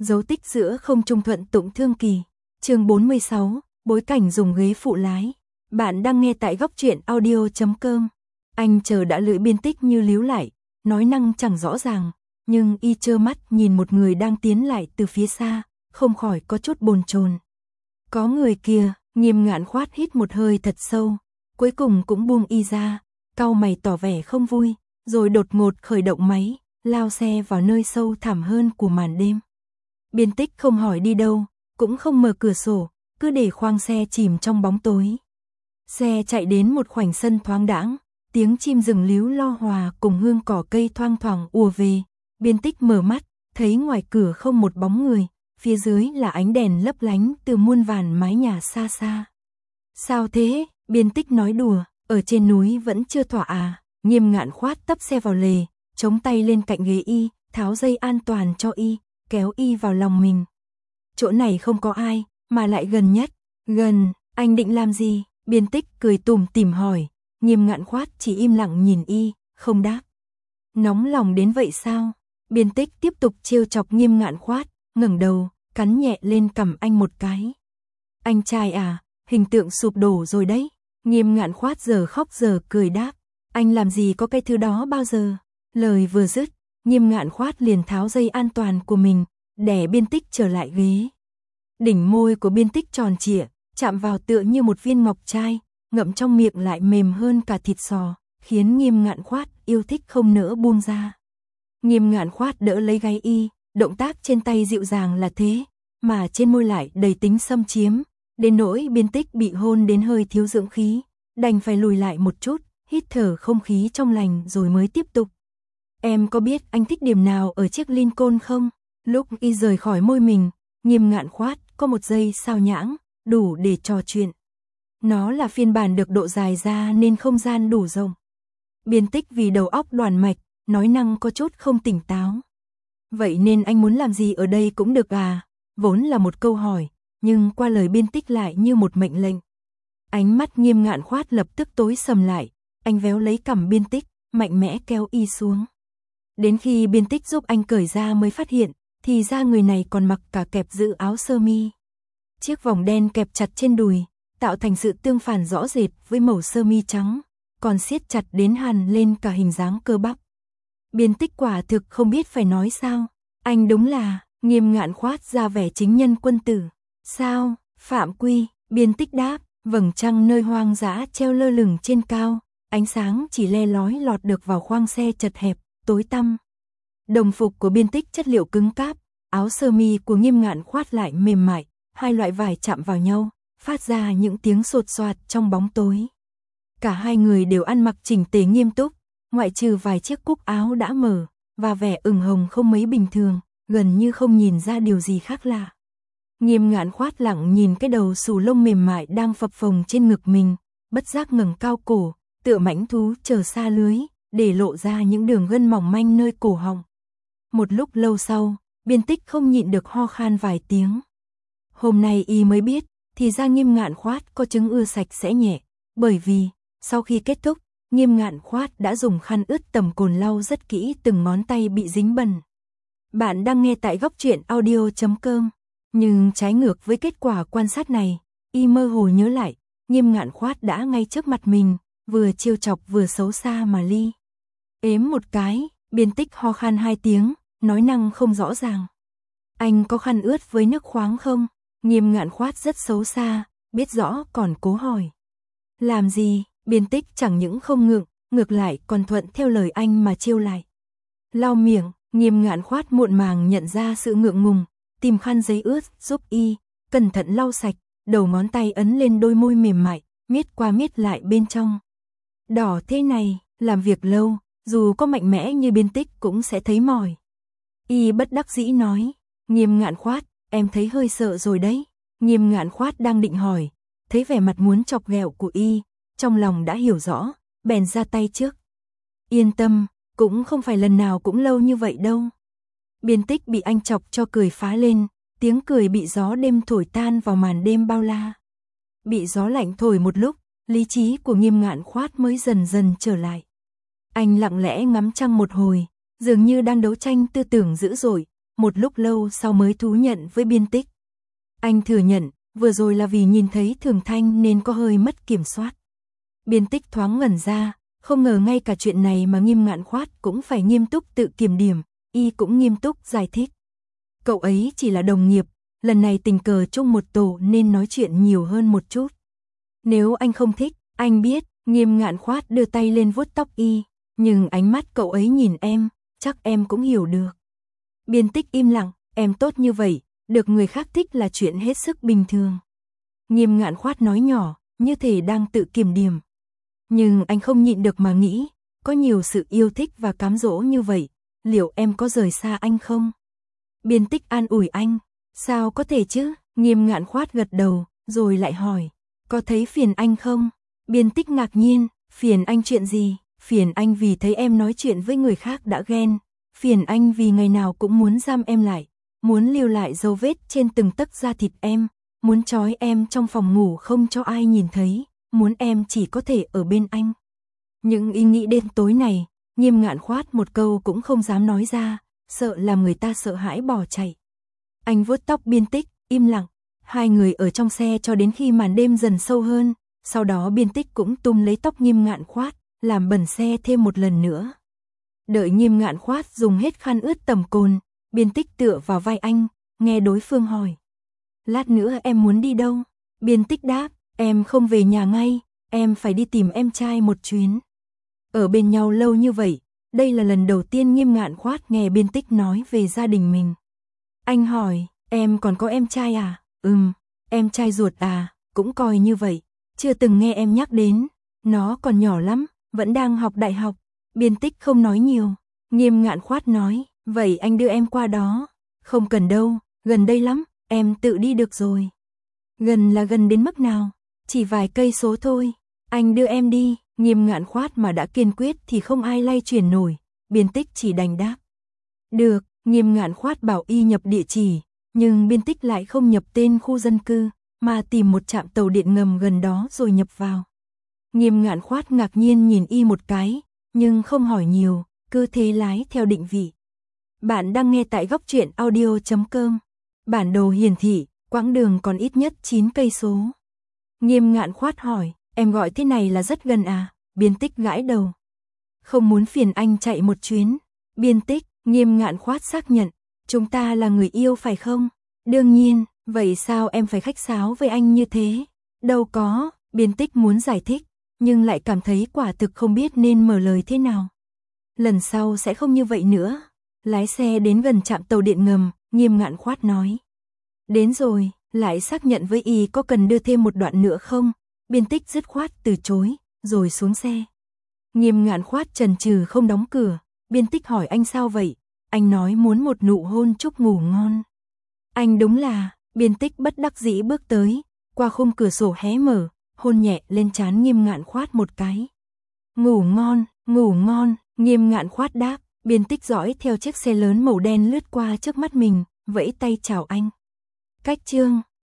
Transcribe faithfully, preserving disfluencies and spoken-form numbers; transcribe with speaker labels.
Speaker 1: Dấu tích giữa không trung thuận tụng thương kỳ. Chương bốn mươi sáu, bối cảnh dùng ghế phụ lái. Bạn đang nghe tại góc truyện audio chấm com. Anh chờ đã lưỡi biên tích như líu lại, nói năng chẳng rõ ràng, nhưng y trơ mắt nhìn một người đang tiến lại từ phía xa, không khỏi có chút bồn chồn. Có người kia, Nghiêm Ngạn Khoát hít một hơi thật sâu, cuối cùng cũng buông y ra, cau mày tỏ vẻ không vui, rồi đột ngột khởi động máy, lao xe vào nơi sâu thẳm hơn của màn đêm. Biên tích không hỏi đi đâu, cũng không mở cửa sổ, cứ để khoang xe chìm trong bóng tối. Xe chạy đến một khoảnh sân thoáng đãng, tiếng chim rừng líu lo hòa cùng hương cỏ cây thoang thoảng ùa về. Biên tích mở mắt, thấy ngoài cửa không một bóng người, phía dưới là ánh đèn lấp lánh từ muôn vàn mái nhà xa xa. Sao thế? Biên tích nói đùa, ở trên núi vẫn chưa thỏa à? Nghiêm Ngạn Khoát tấp xe vào lề, chống tay lên cạnh ghế y, tháo dây an toàn cho y, kéo y vào lòng mình. Chỗ này không có ai, mà lại gần nhất. Gần, anh định làm gì? Biên tích cười tủm tỉm hỏi. Nghiêm Ngạn Khoát chỉ im lặng nhìn y, không đáp. Nóng lòng đến vậy sao? Biên tích tiếp tục trêu chọc Nghiêm Ngạn Khoát, ngẩng đầu, cắn nhẹ lên cằm anh một cái. Anh trai à, hình tượng sụp đổ rồi đấy. Nghiêm Ngạn Khoát giờ khóc giờ cười đáp. Anh làm gì có cái thứ đó bao giờ? Lời vừa dứt, Nghiêm Ngạn Khoát liền tháo dây an toàn của mình, đè biên tích trở lại ghế. Đỉnh môi của biên tích tròn trịa, chạm vào tựa như một viên ngọc trai, ngậm trong miệng lại mềm hơn cả thịt sò, khiến Nghiêm Ngạn Khoát yêu thích không nỡ buông ra. Nghiêm Ngạn Khoát đỡ lấy gáy y, động tác trên tay dịu dàng là thế, mà trên môi lại đầy tính xâm chiếm, đến nỗi biên tích bị hôn đến hơi thiếu dưỡng khí, đành phải lùi lại một chút, hít thở không khí trong lành rồi mới tiếp tục. Em có biết anh thích điểm nào ở chiếc Lincoln không? Lúc y rời khỏi môi mình, Nghiêm Ngạn Khoát có một giây sao nhãng, đủ để trò chuyện. Nó là phiên bản được độ dài ra nên không gian đủ rộng. Biên tích vì đầu óc đoàn mạch, nói năng có chút không tỉnh táo. Vậy nên anh muốn làm gì ở đây cũng được à? Vốn là một câu hỏi, nhưng qua lời biên tích lại như một mệnh lệnh. Ánh mắt Nghiêm Ngạn Khoát lập tức tối sầm lại, anh véo lấy cằm biên tích, mạnh mẽ kéo y xuống. Đến khi biên tích giúp anh cởi ra mới phát hiện, thì ra người này còn mặc cả kẹp giữ áo sơ mi. Chiếc vòng đen kẹp chặt trên đùi, tạo thành sự tương phản rõ rệt với màu sơ mi trắng, còn siết chặt đến hằn lên cả hình dáng cơ bắp. Biên tích quả thực không biết phải nói sao. Anh đúng là, Nghiêm Ngạn Khoát ra vẻ chính nhân quân tử. Sao, phạm quy, biên tích đáp, vầng trăng nơi hoang dã treo lơ lửng trên cao, ánh sáng chỉ le lói lọt được vào khoang xe chật hẹp, tối tăm. Đồng phục của biên tích chất liệu cứng cáp, áo sơ mi của Nghiêm Ngạn Khoát lại mềm mại, hai loại vải chạm vào nhau, phát ra những tiếng sột soạt trong bóng tối. Cả hai người đều ăn mặc chỉnh tề nghiêm túc, ngoại trừ vài chiếc cúc áo đã mở, và vẻ ửng hồng không mấy bình thường, gần như không nhìn ra điều gì khác lạ. Nghiêm Ngạn Khoát lặng nhìn cái đầu xù lông mềm mại đang phập phồng trên ngực mình, bất giác ngẩng cao cổ, tựa mãnh thú chờ xa lưới, để lộ ra những đường gân mỏng manh nơi cổ họng. Một lúc lâu sau, biên tích không nhịn được ho khan vài tiếng. Hôm nay y mới biết, thì ra Nghiêm Ngạn Khoát có chứng ưa sạch sẽ nhẹ, bởi vì, sau khi kết thúc, Nghiêm Ngạn Khoát đã dùng khăn ướt tầm cồn lau rất kỹ từng ngón tay bị dính bẩn. Bạn đang nghe tại góc truyện audio chấm com, nhưng trái ngược với kết quả quan sát này, y mơ hồ nhớ lại, Nghiêm Ngạn Khoát đã ngay trước mặt mình, vừa trêu chọc vừa xấu xa mà ly. Ếm một cái, biên tích ho khan hai tiếng, nói năng không rõ ràng. Anh có khăn ướt với nước khoáng không? Nghiêm Ngạn Khoát rất xấu xa, biết rõ còn cố hỏi. Làm gì? Biên tích chẳng những không ngượng, ngược lại còn thuận theo lời anh mà trêu lại. Lau miệng, Nghiêm Ngạn Khoát muộn màng nhận ra sự ngượng ngùng, tìm khăn giấy ướt giúp y, cẩn thận lau sạch, đầu ngón tay ấn lên đôi môi mềm mại, miết qua miết lại bên trong. Đỏ thế này, làm việc lâu, dù có mạnh mẽ như biên tích cũng sẽ thấy mỏi. Y bất đắc dĩ nói, Nghiêm Ngạn Khoát, em thấy hơi sợ rồi đấy. Nghiêm Ngạn Khoát đang định hỏi, thấy vẻ mặt muốn chọc ghẹo của y, trong lòng đã hiểu rõ, bèn ra tay trước. Yên tâm, cũng không phải lần nào cũng lâu như vậy đâu. Biên tích bị anh chọc cho cười phá lên, tiếng cười bị gió đêm thổi tan vào màn đêm bao la. Bị gió lạnh thổi một lúc, lý trí của Nghiêm Ngạn Khoát mới dần dần trở lại. Anh lặng lẽ ngắm trăng một hồi, dường như đang đấu tranh tư tưởng dữ dội, một lúc lâu sau mới thú nhận với Biên Tích. Anh thừa nhận, vừa rồi là vì nhìn thấy Thường Thanh nên có hơi mất kiểm soát. Biên Tích thoáng ngẩn ra, không ngờ ngay cả chuyện này mà Nghiêm Ngạn Khoát cũng phải nghiêm túc tự kiểm điểm, y cũng nghiêm túc giải thích. Cậu ấy chỉ là đồng nghiệp, lần này tình cờ chung một tổ nên nói chuyện nhiều hơn một chút. Nếu anh không thích, anh biết. Nghiêm Ngạn Khoát đưa tay lên vuốt tóc y, nhưng ánh mắt cậu ấy nhìn em, chắc em cũng hiểu được. Biên Tích im lặng, em tốt như vậy, được người khác thích là chuyện hết sức bình thường. Nghiêm Ngạn Khoát nói nhỏ, như thể đang tự kiểm điểm. Nhưng anh không nhịn được mà nghĩ, có nhiều sự yêu thích và cám dỗ như vậy, liệu em có rời xa anh không? Biên Tích an ủi anh, sao có thể chứ? Nghiêm Ngạn Khoát gật đầu, rồi lại hỏi, có thấy phiền anh không? Biên Tích ngạc nhiên, phiền anh chuyện gì? Phiền anh vì thấy em nói chuyện với người khác đã ghen, phiền anh vì ngày nào cũng muốn giam em lại, muốn lưu lại dấu vết trên từng tấc da thịt em, muốn trói em trong phòng ngủ không cho ai nhìn thấy, muốn em chỉ có thể ở bên anh. Những ý nghĩ đêm tối này, Nghiêm Ngạn Khoát một câu cũng không dám nói ra, sợ làm người ta sợ hãi bỏ chạy. Anh vuốt tóc Biên Tích, im lặng, hai người ở trong xe cho đến khi màn đêm dần sâu hơn. Sau đó Biên Tích cũng túm lấy tóc Nghiêm Ngạn Khoát, làm bẩn xe thêm một lần nữa. Đợi Nghiêm Ngạn Khoát dùng hết khăn ướt tẩm cồn, Biên Tích tựa vào vai anh, nghe đối phương hỏi. Lát nữa em muốn đi đâu? Biên Tích đáp, em không về nhà ngay, em phải đi tìm em trai một chuyến. Ở bên nhau lâu như vậy, đây là lần đầu tiên Nghiêm Ngạn Khoát nghe Biên Tích nói về gia đình mình. Anh hỏi, em còn có em trai à? Ừm, em trai ruột à, cũng coi như vậy. Chưa từng nghe em nhắc đến, nó còn nhỏ lắm, vẫn đang học đại học. Biên Tích không nói nhiều. Nghiêm Ngạn Khoát nói, vậy anh đưa em qua đó. Không cần đâu, gần đây lắm, em tự đi được rồi. Gần là gần đến mức nào? Chỉ vài cây số thôi. Anh đưa em đi. Nghiêm Ngạn Khoát mà đã kiên quyết thì không ai lay chuyển nổi. Biên Tích chỉ đành đáp. Được, Nghiêm Ngạn Khoát bảo y nhập địa chỉ, nhưng Biên Tích lại không nhập tên khu dân cư, mà tìm một trạm tàu điện ngầm gần đó rồi nhập vào. Nghiêm Ngạn Khoát ngạc nhiên nhìn y một cái, nhưng không hỏi nhiều, cứ thế lái theo định vị. Bạn đang nghe tại góc truyện audio chấm com. Bản đồ hiển thị, quãng đường còn ít nhất chín cây số. Nghiêm Ngạn Khoát hỏi, em gọi thế này là rất gần à? Biên Tích gãi đầu. Không muốn phiền anh chạy một chuyến. Biên Tích, Nghiêm Ngạn Khoát xác nhận, chúng ta là người yêu phải không? Đương nhiên, vậy sao em phải khách sáo với anh như thế? Đâu có, Biên Tích muốn giải thích, nhưng lại cảm thấy quả thực không biết nên mở lời thế nào. Lần sau sẽ không như vậy nữa. Lái xe đến gần trạm tàu điện ngầm, Nghiêm Ngạn Khoát nói. Đến rồi, lại xác nhận với y có cần đưa thêm một đoạn nữa không? Biên Tích dứt khoát từ chối, rồi xuống xe. Nghiêm Ngạn Khoát chần chừ không đóng cửa. Biên Tích hỏi anh sao vậy? Anh nói muốn một nụ hôn chúc ngủ ngon. Anh đúng là, Biên Tích bất đắc dĩ bước tới, qua khung cửa sổ hé mở, hôn nhẹ lên trán Nghiêm Ngạn Khoát một cái. Ngủ ngon, ngủ ngon, Nghiêm Ngạn Khoát đáp. Biên Tích dõi theo chiếc xe lớn màu đen lướt qua trước mắt mình, vẫy tay chào anh. Cách chương